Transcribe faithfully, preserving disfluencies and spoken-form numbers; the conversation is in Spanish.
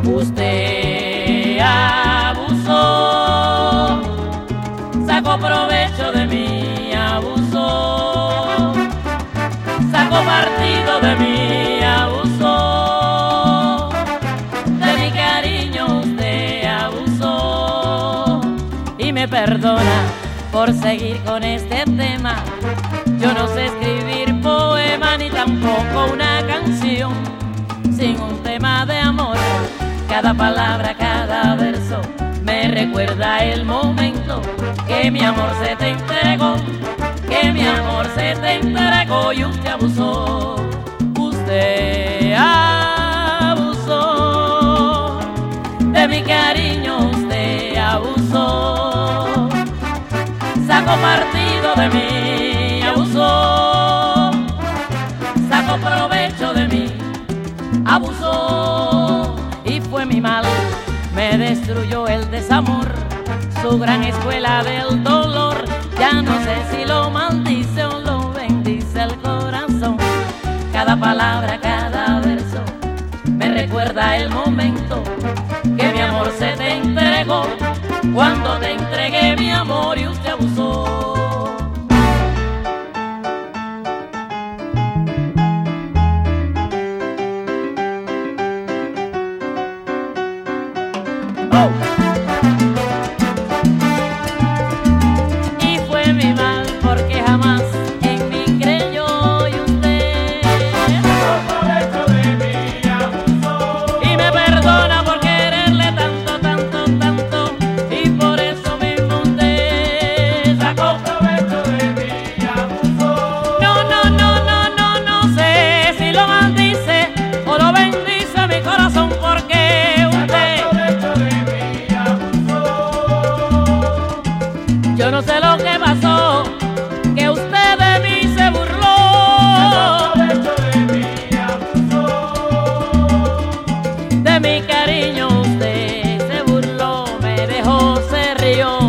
Usted abusó, sacó provecho de mí, abusó, sacó partido de mí, abusó, de mi cariño usted abusó. Y me perdona por seguir con este tema. Yo no sé escribir poema ni tampoco una canción sin un tema de amor. Cada palabra, cada verso me recuerda el momento que mi amor se te entregó, que mi amor se te entregó y usted abusó. Usted abusó de mi cariño, usted abusó, sacó partido de mí, abusó, sacó provecho de mí, abusó. Y fue mi mal, me destruyó el desamor, su gran escuela del dolor. Ya no sé si lo maldice o lo bendice el corazón. Cada palabra, cada verso me recuerda el momento que mi amor se te entregó, cuando te entregué mi amor y usted abusó. Oh. Y fue mi mal porque jamás en mí creyó y usted provecho de mí abusó. Y me perdona por quererle tanto, tanto, tanto. Y por eso mismo usted sacó Provecho de mí abusó. No, no, no, no, no, no sé si lo maldice o lo bendice mi corazón, porque Provecho de mí abusó. yo no sé lo que pasó, que usted de mí se burló. Provecho de mí abusó. De mi cariño usted se burló, me dejó, se rió.